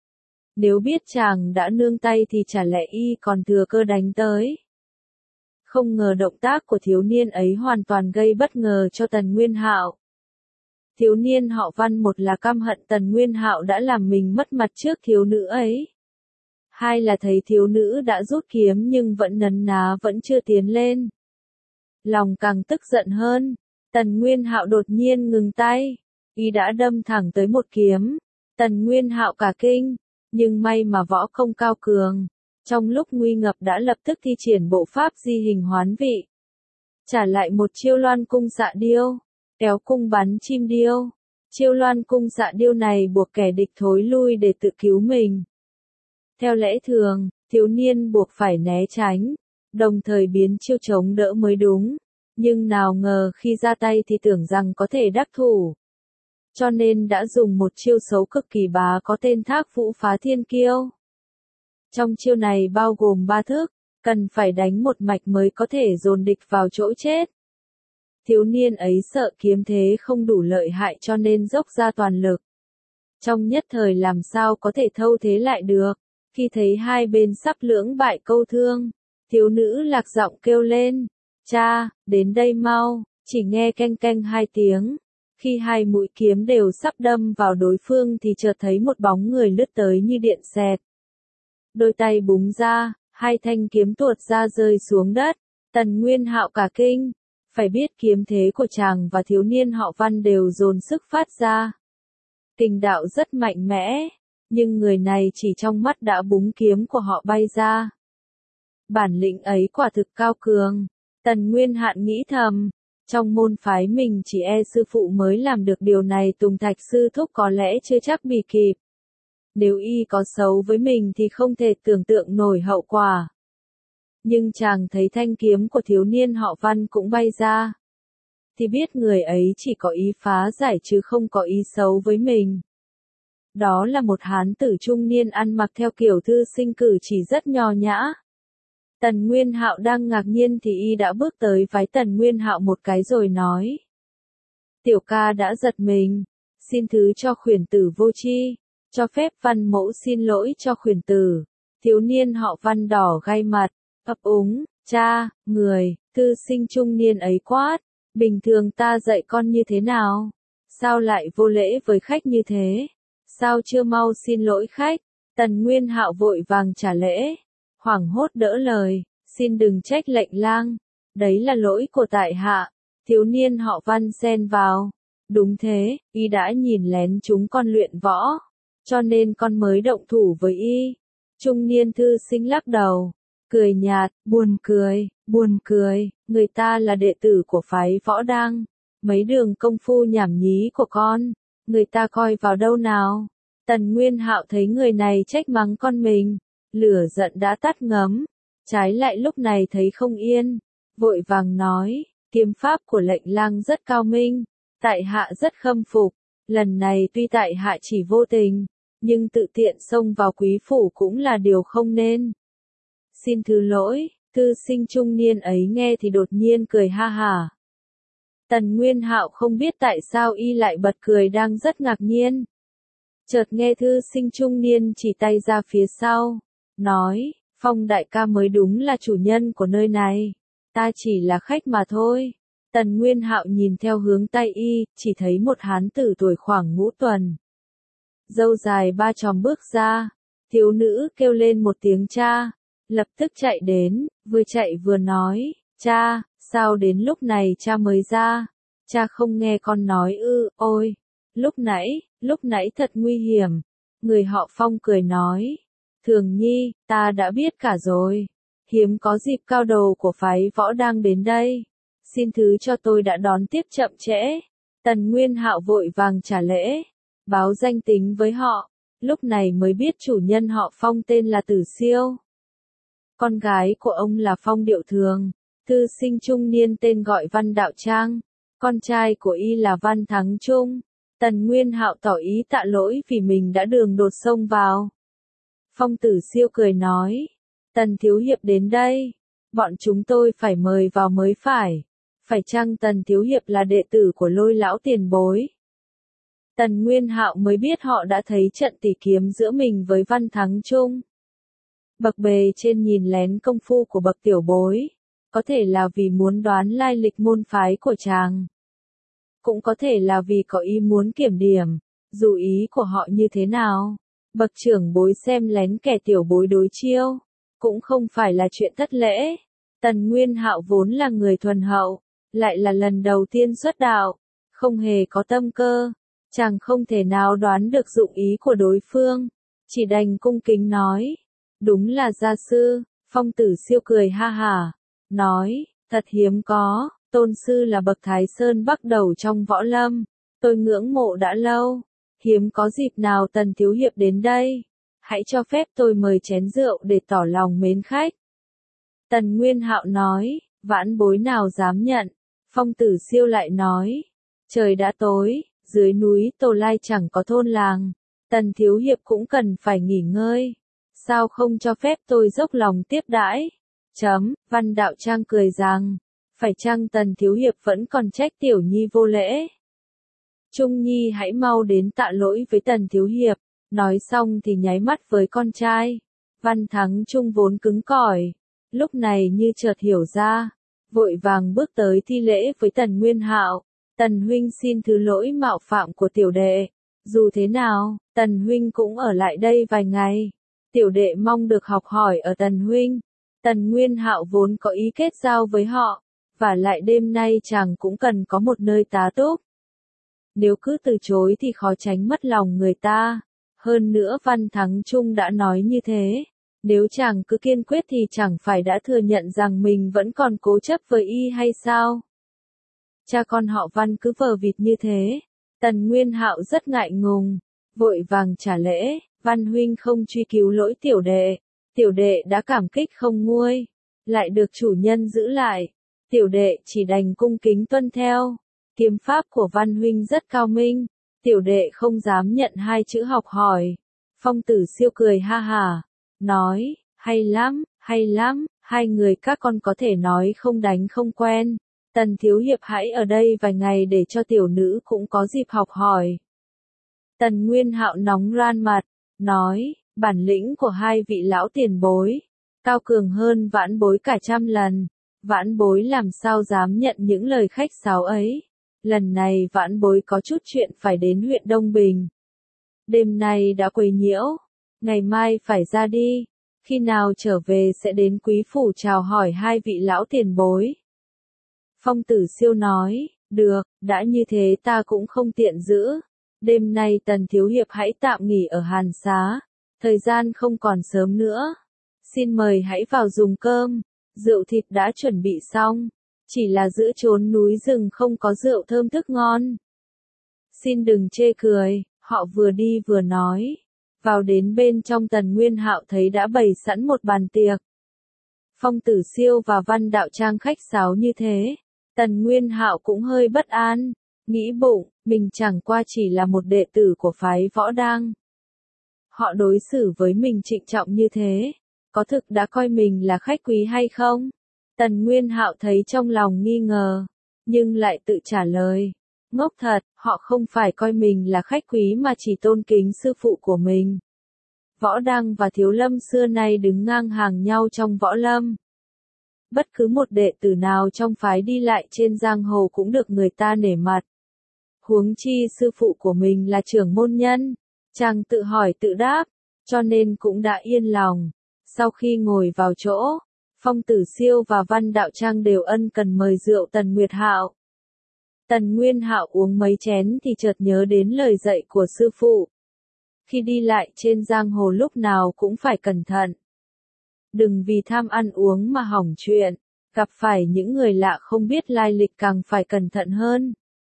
Nếu biết chàng đã nương tay thì chả lẽ y còn thừa cơ đánh tới. Không ngờ động tác của thiếu niên ấy hoàn toàn gây bất ngờ cho Tần Nguyên Hạo. Thiếu niên họ Văn một là căm hận Tần Nguyên Hạo đã làm mình mất mặt trước thiếu nữ ấy. Hai là thấy thiếu nữ đã rút kiếm nhưng vẫn nấn ná vẫn chưa tiến lên. Lòng càng tức giận hơn, Tần Nguyên Hạo đột nhiên ngừng tay, y đã đâm thẳng tới một kiếm. Tần Nguyên Hạo cả kinh, nhưng may mà võ công cao cường, trong lúc nguy ngập đã lập tức thi triển bộ pháp di hình hoán vị. Trả lại một chiêu Loan cung xạ điêu, kéo cung bắn chim điêu. Chiêu Loan cung xạ điêu này buộc kẻ địch thối lui để tự cứu mình. Theo lẽ thường, thiếu niên buộc phải né tránh, đồng thời biến chiêu chống đỡ mới đúng. Nhưng nào ngờ khi ra tay thì tưởng rằng có thể đắc thủ. Cho nên đã dùng một chiêu xấu cực kỳ bá có tên Thác Vũ Phá Thiên Kiêu. Trong chiêu này bao gồm ba thức, cần phải đánh một mạch mới có thể dồn địch vào chỗ chết. Thiếu niên ấy sợ kiếm thế không đủ lợi hại cho nên dốc ra toàn lực. Trong nhất thời làm sao có thể thâu thế lại được, khi thấy hai bên sắp lưỡng bại câu thương, thiếu nữ lạc giọng kêu lên, cha, đến đây mau, chỉ nghe canh canh hai tiếng. Khi hai mũi kiếm đều sắp đâm vào đối phương thì chợt thấy một bóng người lướt tới như điện xẹt. Đôi tay búng ra, hai thanh kiếm tuột ra rơi xuống đất, Tần Nguyên Hạo cả kinh, phải biết kiếm thế của chàng và thiếu niên họ Văn đều dồn sức phát ra. Kình đạo rất mạnh mẽ, nhưng người này chỉ trong mắt đã búng kiếm của họ bay ra. Bản lĩnh ấy quả thực cao cường, Tần Nguyên Hạn nghĩ thầm, trong môn phái mình chỉ e sư phụ mới làm được điều này, Tùng Thạch sư thúc có lẽ chưa chắc bì kịp. Nếu y có xấu với mình thì không thể tưởng tượng nổi hậu quả. Nhưng chàng thấy thanh kiếm của thiếu niên họ Văn cũng bay ra, thì biết người ấy chỉ có ý phá giải chứ không có ý xấu với mình. Đó là một hán tử trung niên ăn mặc theo kiểu thư sinh, cử chỉ rất nho nhã. Tần Nguyên Hạo đang ngạc nhiên thì y đã bước tới vái Tần Nguyên Hạo một cái rồi nói. Tiểu ca đã giật mình, xin thứ cho khuyển tử vô tri, cho phép Văn mẫu xin lỗi cho khuyển tử. Thiếu niên họ Văn đỏ gai mặt, ấp úng, cha, người, thư sinh trung niên ấy quát, bình thường ta dạy con như thế nào? Sao lại vô lễ với khách như thế? Sao chưa mau xin lỗi khách? Tần Nguyên Hạo vội vàng trả lễ, hoảng hốt đỡ lời, xin đừng trách lệnh lang, đấy là lỗi của tại hạ. Thiếu niên họ Văn xen vào, đúng thế, y đã nhìn lén chúng con luyện võ, cho nên con mới động thủ với y. Trung niên thư sinh lắc đầu, cười nhạt, buồn cười, buồn cười, người ta là đệ tử của phái Võ Đang, mấy đường công phu nhảm nhí của con, người ta coi vào đâu nào? Tần Nguyên Hạo thấy người này trách mắng con mình, lửa giận đã tắt ngấm, trái lại lúc này thấy không yên, vội vàng nói, kiếm pháp của lệnh lang rất cao minh, tại hạ rất khâm phục, lần này tuy tại hạ chỉ vô tình, nhưng tự tiện xông vào quý phủ cũng là điều không nên. Xin thứ lỗi, thư sinh trung niên ấy nghe thì đột nhiên cười ha hả. Tần Nguyên Hạo không biết tại sao y lại bật cười, đang rất ngạc nhiên. Chợt nghe thư sinh trung niên chỉ tay ra phía sau, nói, Phong đại ca mới đúng là chủ nhân của nơi này, ta chỉ là khách mà thôi. Tần Nguyên Hạo nhìn theo hướng tay y, chỉ thấy một hán tử tuổi khoảng ngũ tuần, râu dài ba chòm bước ra, thiếu nữ kêu lên một tiếng cha, lập tức chạy đến, vừa chạy vừa nói, cha, sao đến lúc này cha mới ra, cha không nghe con nói ư? Ôi, lúc nãy, lúc nãy thật nguy hiểm. Người họ Phong cười nói, Thường Nhi, ta đã biết cả rồi, hiếm có dịp cao đầu của phái Võ đang đến đây, xin thứ cho tôi đã đón tiếp chậm trễ. Tần Nguyên Hạo vội vàng trả lễ, báo danh tính với họ, lúc này mới biết chủ nhân họ Phong tên là Tử Siêu. Con gái của ông là Phong Điệu Thường, thư sinh trung niên tên gọi Văn Đạo Trang, con trai của y là Văn Thắng Trung. Tần Nguyên Hạo tỏ ý tạ lỗi vì mình đã đường đột xông vào. Phong Tử Siêu cười nói, Tần Thiếu Hiệp đến đây, bọn chúng tôi phải mời vào mới phải, phải chăng Tần Thiếu Hiệp là đệ tử của Lôi lão tiền bối? Tần Nguyên Hạo mới biết họ đã thấy trận tỉ kiếm giữa mình với Văn Thắng Trung. Bậc bề trên nhìn lén công phu của bậc tiểu bối, có thể là vì muốn đoán lai lịch môn phái của chàng. Cũng có thể là vì có ý muốn kiểm điểm, dù ý của họ như thế nào. Bậc trưởng bối xem lén kẻ tiểu bối đối chiêu, cũng không phải là chuyện thất lễ. Tần Nguyên Hạo vốn là người thuần hậu, lại là lần đầu tiên xuất đạo, không hề có tâm cơ, chàng không thể nào đoán được dụng ý của đối phương, chỉ đành cung kính nói, đúng là gia sư. Phong Tử Siêu cười ha hả, nói, thật hiếm có, tôn sư là bậc Thái Sơn Bắc đầu trong võ lâm, tôi ngưỡng mộ đã lâu, hiếm có dịp nào Tần Thiếu Hiệp đến đây, hãy cho phép tôi mời chén rượu để tỏ lòng mến khách. Tần Nguyên Hạo nói, vãn bối nào dám nhận. Phong Tử Siêu lại nói, trời đã tối, dưới núi Tô Lai chẳng có thôn làng, Tần Thiếu Hiệp cũng cần phải nghỉ ngơi, sao không cho phép tôi dốc lòng tiếp đãi? Chấm, Văn Đạo Trang cười rằng, phải chăng Tần Thiếu Hiệp vẫn còn trách Tiểu Nhi vô lễ? Trung Nhi hãy mau đến tạ lỗi với Tần Thiếu Hiệp. Nói xong thì nháy mắt với con trai. Văn Thắng Trung vốn cứng cỏi, lúc này như chợt hiểu ra, vội vàng bước tới thi lễ với Tần Nguyên Hạo. Tần huynh xin thứ lỗi mạo phạm của tiểu đệ. Dù thế nào, Tần huynh cũng ở lại đây vài ngày. Tiểu đệ mong được học hỏi ở Tần huynh. Tần Nguyên Hạo vốn có ý kết giao với họ, và lại đêm nay chàng cũng cần có một nơi tá túc. Nếu cứ từ chối thì khó tránh mất lòng người ta. Hơn nữa Văn Thắng Trung đã nói như thế. Nếu chàng cứ kiên quyết thì chẳng phải đã thừa nhận rằng mình vẫn còn cố chấp với y hay sao? Cha con họ Văn cứ vờ vịt như thế. Tần Nguyên Hạo rất ngại ngùng, vội vàng trả lễ, Văn huynh không truy cứu lỗi tiểu đệ. Tiểu đệ đã cảm kích không nguôi, lại được chủ nhân giữ lại. Tiểu đệ chỉ đành cung kính tuân theo. Kiếm pháp của Văn huynh rất cao minh, tiểu đệ không dám nhận hai chữ học hỏi. Phong Tử Siêu cười ha hả, nói, hay lắm, hay lắm, hai người các con có thể nói không đánh không quen. Tần thiếu hiệp hãy ở đây vài ngày để cho tiểu nữ cũng có dịp học hỏi. Tần Nguyên Hạo nóng ran mặt, nói, bản lĩnh của hai vị lão tiền bối, cao cường hơn vãn bối cả trăm lần. Vãn bối làm sao dám nhận những lời khách sáo ấy. Lần này vãn bối có chút chuyện phải đến huyện Đông Bình. Đêm nay đã quấy nhiễu, ngày mai phải ra đi. Khi nào trở về sẽ đến quý phủ chào hỏi hai vị lão tiền bối. Phong Tử Siêu nói, được, đã như thế ta cũng không tiện giữ. Đêm nay Tần thiếu hiệp hãy tạm nghỉ ở Hàn Xá. Thời gian không còn sớm nữa. Xin mời hãy vào dùng cơm. Rượu thịt đã chuẩn bị xong. Chỉ là giữa chốn núi rừng không có rượu thơm thức ngon. Xin đừng chê cười. Họ vừa đi vừa nói. Vào đến bên trong Tần Nguyên Hạo thấy đã bày sẵn một bàn tiệc. Phong Tử Siêu và Văn Đạo Trang khách sáo như thế. Tần Nguyên Hạo cũng hơi bất an. Nghĩ bụng, mình chẳng qua chỉ là một đệ tử của phái Võ Đang. Họ đối xử với mình trịnh trọng như thế, có thực đã coi mình là khách quý hay không? Tần Nguyên Hạo thấy trong lòng nghi ngờ, nhưng lại tự trả lời, ngốc thật, họ không phải coi mình là khách quý mà chỉ tôn kính sư phụ của mình. Võ Đăng và Thiếu Lâm xưa nay đứng ngang hàng nhau trong võ lâm. Bất cứ một đệ tử nào trong phái đi lại trên giang hồ cũng được người ta nể mặt. Huống chi sư phụ của mình là trưởng môn nhân. Chàng tự hỏi tự đáp, cho nên cũng đã yên lòng. Sau khi ngồi vào chỗ, Phong Tử Siêu và Văn Đạo Trang đều ân cần mời rượu Tần Nguyệt Hạo. Tần Nguyên Hạo uống mấy chén thì chợt nhớ đến lời dạy của sư phụ. Khi đi lại trên giang hồ lúc nào cũng phải cẩn thận. Đừng vì tham ăn uống mà hỏng chuyện, gặp phải những người lạ không biết lai lịch càng phải cẩn thận hơn.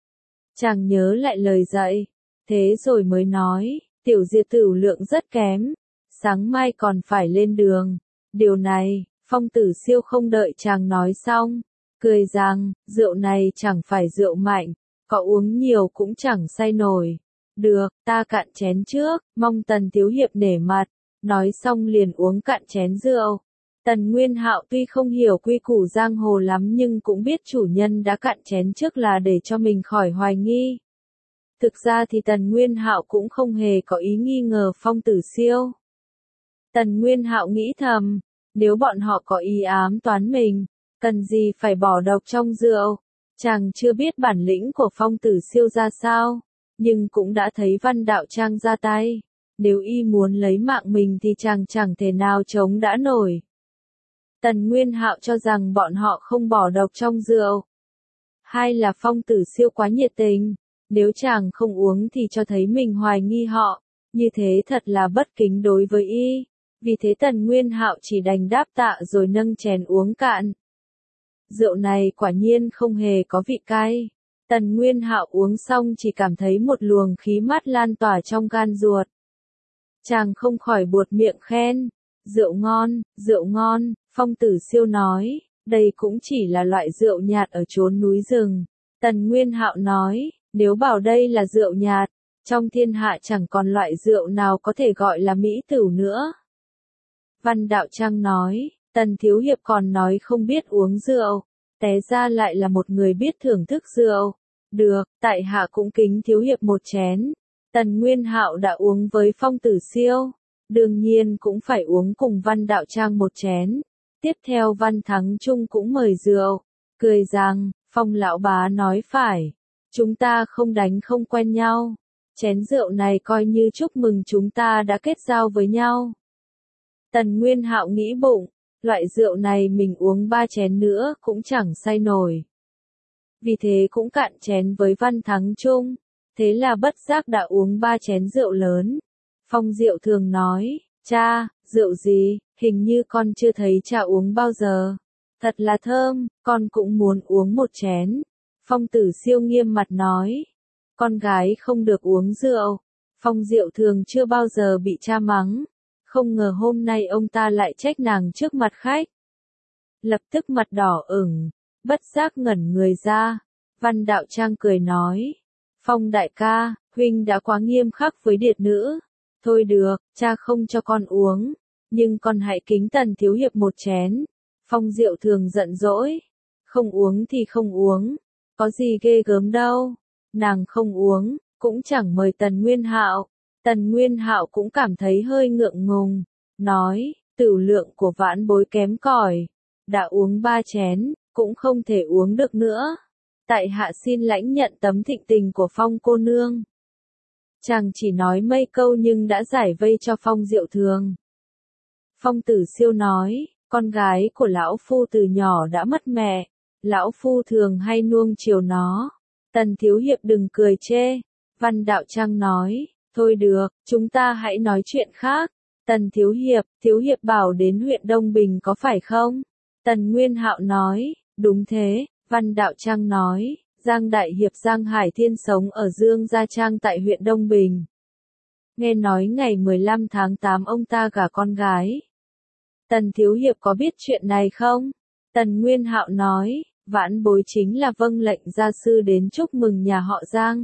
Chàng nhớ lại lời dạy, thế rồi mới nói. Tiểu Diệp tửu lượng rất kém, sáng mai còn phải lên đường. Điều này, Phong Tử Siêu không đợi chàng nói xong, cười rằng, rượu này chẳng phải rượu mạnh, có uống nhiều cũng chẳng say nổi. Được, ta cạn chén trước, mong Tần thiếu hiệp nể mặt. Nói xong liền uống cạn chén rượu. Tần Nguyên Hạo tuy không hiểu quy củ giang hồ lắm nhưng cũng biết chủ nhân đã cạn chén trước là để cho mình khỏi hoài nghi. Thực ra thì Tần Nguyên Hạo cũng không hề có ý nghi ngờ Phong Tử Siêu. Tần Nguyên Hạo nghĩ thầm, nếu bọn họ có ý ám toán mình, cần gì phải bỏ độc trong rượu. Chàng chưa biết bản lĩnh của Phong Tử Siêu ra sao, nhưng cũng đã thấy Văn Đạo Trang ra tay. Nếu y muốn lấy mạng mình thì chàng chẳng thể nào chống đã nổi. Tần Nguyên Hạo cho rằng bọn họ không bỏ độc trong rượu. Hai là Phong Tử Siêu quá nhiệt tình. Nếu chàng không uống thì cho thấy mình hoài nghi họ, như thế thật là bất kính đối với y. Vì thế Tần Nguyên Hạo chỉ đành đáp tạ rồi nâng chén uống cạn. Rượu này quả nhiên không hề có vị cay. Tần Nguyên Hạo uống xong chỉ cảm thấy một luồng khí mát lan tỏa trong gan ruột. Chàng không khỏi buột miệng khen, rượu ngon, rượu ngon. Phong Tử Siêu nói, đây cũng chỉ là loại rượu nhạt ở chốn núi rừng. Tần Nguyên Hạo nói, nếu bảo đây là rượu nhạt, trong thiên hạ chẳng còn loại rượu nào có thể gọi là mỹ tửu nữa. Văn Đạo Trang nói, Tần thiếu hiệp còn nói không biết uống rượu, té ra lại là một người biết thưởng thức rượu. Được, tại hạ cũng kính thiếu hiệp một chén. Tần Nguyên Hạo đã uống với Phong Tử Siêu, đương nhiên cũng phải uống cùng Văn Đạo Trang một chén. Tiếp theo Văn Thắng Trung cũng mời rượu, cười rằng, Phong lão bá nói phải, chúng ta không đánh không quen nhau. Chén rượu này coi như chúc mừng chúng ta đã kết giao với nhau. Tần Nguyên Hạo nghĩ bụng, Loại rượu này mình uống ba chén nữa cũng chẳng say nổi. Vì thế cũng cạn chén với Văn Thắng Trung. Thế là bất giác đã uống ba chén rượu lớn. Phong Diệu Thường nói, cha, rượu gì, hình như con chưa thấy cha uống bao giờ. Thật là thơm, con cũng muốn uống một chén. Phong Tử Siêu nghiêm mặt nói, con gái không được uống rượu. Phong Diệu Thường chưa bao giờ bị cha mắng. Không ngờ hôm nay ông ta lại trách nàng trước mặt khách. Lập tức mặt đỏ ửng, bất giác ngẩn người ra. Văn Đạo Trang cười nói, Phong đại ca, huynh đã quá nghiêm khắc với điệt nữ. Thôi được, cha không cho con uống, nhưng con hãy kính Tần thiếu hiệp một chén. Phong Diệu Thường giận dỗi, không uống thì không uống, có gì ghê gớm đâu. Nàng không uống, cũng chẳng mời Tần Nguyên Hạo. Tần Nguyên Hạo cũng cảm thấy hơi ngượng ngùng, nói, tửu lượng của vãn bối kém cỏi, đã uống ba chén, cũng không thể uống được nữa. Tại hạ xin lãnh nhận tấm thịnh tình của Phong cô nương. Chàng chỉ nói mấy câu nhưng đã giải vây cho Phong Diệu Thường. Phong Tử Siêu nói, con gái của lão phu từ nhỏ đã mất mẹ, lão phu thường hay nuông chiều nó. Tần thiếu hiệp đừng cười chê. Văn Đạo Trang nói, thôi được, chúng ta hãy nói chuyện khác. Tần thiếu hiệp, thiếu hiệp bảo đến huyện Đông Bình có phải không? Tần Nguyên Hạo nói, đúng thế. Văn Đạo Trang nói, Giang Đại Hiệp Giang Hải Thiên sống ở Dương Gia Trang tại huyện Đông Bình. Nghe nói ngày mười lăm tháng tám ông ta gả con gái. Tần thiếu hiệp có biết chuyện này không? Tần Nguyên Hạo nói, vãn bối chính là vâng lệnh gia sư đến chúc mừng nhà họ Giang.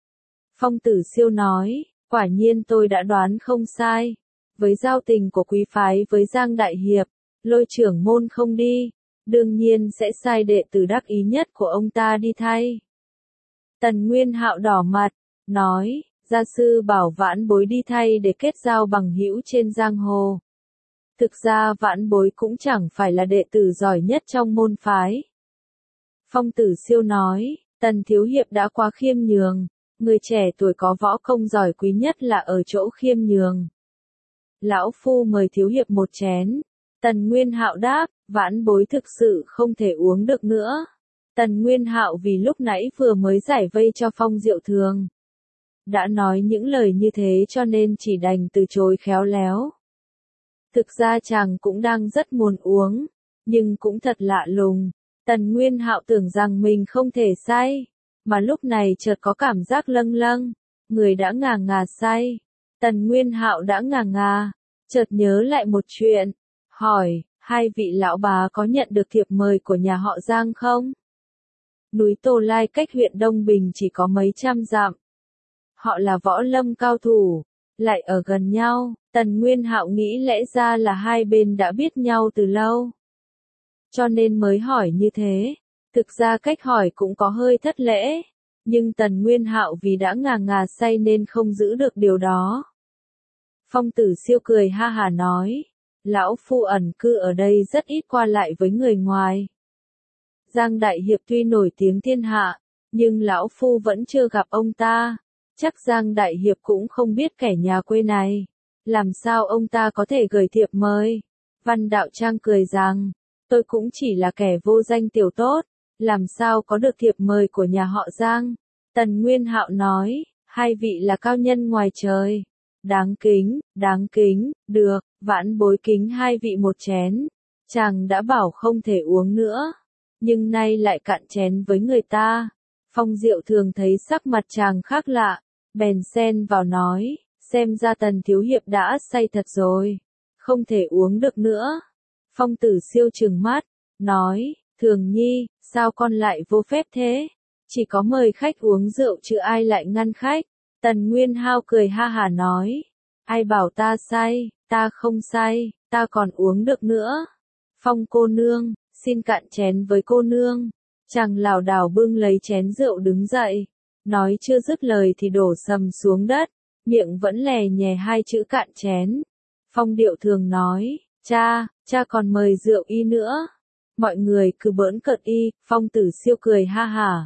Phong Tử Siêu nói, quả nhiên tôi đã đoán không sai. Với giao tình của quý phái với Giang Đại Hiệp, Lôi trưởng môn không đi, đương nhiên sẽ sai đệ tử đắc ý nhất của ông ta đi thay. Tần Nguyên Hạo đỏ mặt, nói, gia sư bảo vãn bối đi thay để kết giao bằng hữu trên giang hồ. Thực ra vãn bối cũng chẳng phải là đệ tử giỏi nhất trong môn phái. Phong Tử Siêu nói, Tần thiếu hiệp đã quá khiêm nhường, người trẻ tuổi có võ công giỏi quý nhất là ở chỗ khiêm nhường. Lão phu mời thiếu hiệp một chén. Tần Nguyên Hạo đáp, vãn bối thực sự không thể uống được nữa. Tần Nguyên Hạo vì lúc nãy vừa mới giải vây cho Phong Diệu Thường. Đã nói những lời như thế cho nên chỉ đành từ chối khéo léo. Thực ra chàng cũng đang rất muốn uống, nhưng cũng thật lạ lùng. Tần Nguyên Hạo tưởng rằng mình không thể say, mà lúc này chợt có cảm giác lâng lâng, người đã ngà ngà say. Tần Nguyên Hạo đã ngà ngà, chợt nhớ lại một chuyện, hỏi, hai vị lão bá có nhận được thiệp mời của nhà họ Giang không? Núi Tô Lai cách huyện Đông Bình chỉ có mấy trăm dặm. Họ là võ lâm cao thủ, lại ở gần nhau. Tần Nguyên Hạo nghĩ lẽ ra là hai bên đã biết nhau từ lâu, cho nên mới hỏi như thế. Thực ra cách hỏi cũng có hơi thất lễ, nhưng Tần Nguyên Hạo vì đã ngà ngà say nên không giữ được điều đó. Phong Tử Siêu cười ha hả nói, lão phu ẩn cư ở đây rất ít qua lại với người ngoài. Giang Đại Hiệp tuy nổi tiếng thiên hạ, nhưng lão phu vẫn chưa gặp ông ta. Chắc Giang Đại Hiệp cũng không biết kẻ nhà quê này. Làm sao ông ta có thể gửi thiệp mời? Văn Đạo Trang cười rằng, tôi cũng chỉ là kẻ vô danh tiểu tốt, làm sao có được thiệp mời của nhà họ Giang? Tần Nguyên Hạo nói, hai vị là cao nhân ngoài trời. Đáng kính, đáng kính, được, vãn bối kính hai vị một chén. Chàng đã bảo không thể uống nữa, nhưng nay lại cạn chén với người ta. Phong Diệu Thường thấy sắc mặt chàng khác lạ, bèn xen vào nói, xem ra Tần thiếu hiệp đã say thật rồi, không thể uống được nữa. Phong Tử Siêu trừng mắt, nói, Thường nhi, sao con lại vô phép thế? Chỉ có mời khách uống rượu chứ ai lại ngăn khách. Tần Nguyên Hao cười ha hả nói, ai bảo ta say, ta không say, ta còn uống được nữa. Phong cô nương, xin cạn chén với cô nương. Chàng lảo đảo bưng lấy chén rượu đứng dậy, nói chưa dứt lời thì đổ sầm xuống đất, miệng vẫn lè nhè hai chữ cạn chén. Phong Điệu Thường nói, cha, cha còn mời rượu y nữa. Mọi người cứ bỡn cợt y. Phong Tử Siêu cười ha hả,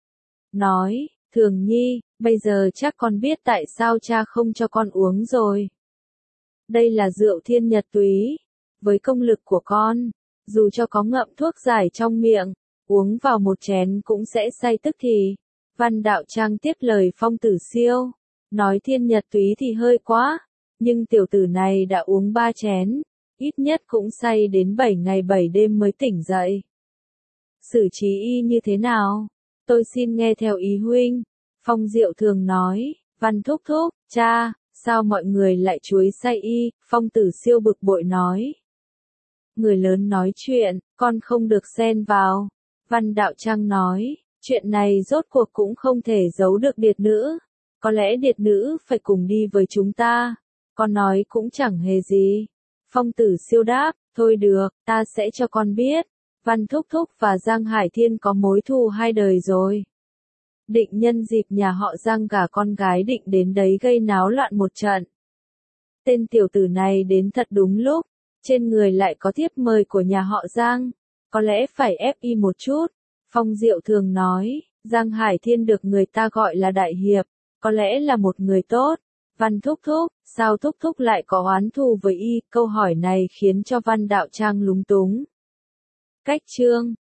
nói, Thường nhi, bây giờ chắc con biết tại sao cha không cho con uống rồi. Đây là rượu thiên nhật túy, với công lực của con, dù cho có ngậm thuốc giải trong miệng, uống vào một chén cũng sẽ say tức thì. Văn Đạo Trang tiếp lời Phong Tử Siêu, nói thiên nhật túy thì hơi quá, nhưng tiểu tử này đã uống ba chén, ít nhất cũng say đến bảy ngày bảy đêm mới tỉnh dậy. Xử trí y như thế nào? Tôi xin nghe theo ý huynh. Phong Diệu Thường nói, Văn thúc thúc, cha, sao mọi người lại chuối say y? Phong Tử Siêu bực bội nói. Người lớn nói chuyện, con không được xen vào. Văn Đạo Trang nói, chuyện này rốt cuộc cũng không thể giấu được điệt nữ. Có lẽ điệt nữ phải cùng đi với chúng ta. Con nói cũng chẳng hề gì. Phong Tử Siêu đáp, thôi được, ta sẽ cho con biết. Văn Thúc Thúc và Giang Hải Thiên có mối thù hai đời rồi. Định nhân dịp nhà họ Giang gả con gái định đến đấy gây náo loạn một trận. Tên tiểu tử này đến thật đúng lúc, trên người lại có thiếp mời của nhà họ Giang, có lẽ phải ép y một chút. Phong Diệu Thường nói, Giang Hải Thiên được người ta gọi là đại hiệp, có lẽ là một người tốt. Văn Thúc Thúc, sao Thúc Thúc lại có oán thù với y? Câu hỏi này khiến cho Văn Đạo Trang lúng túng. Cách chương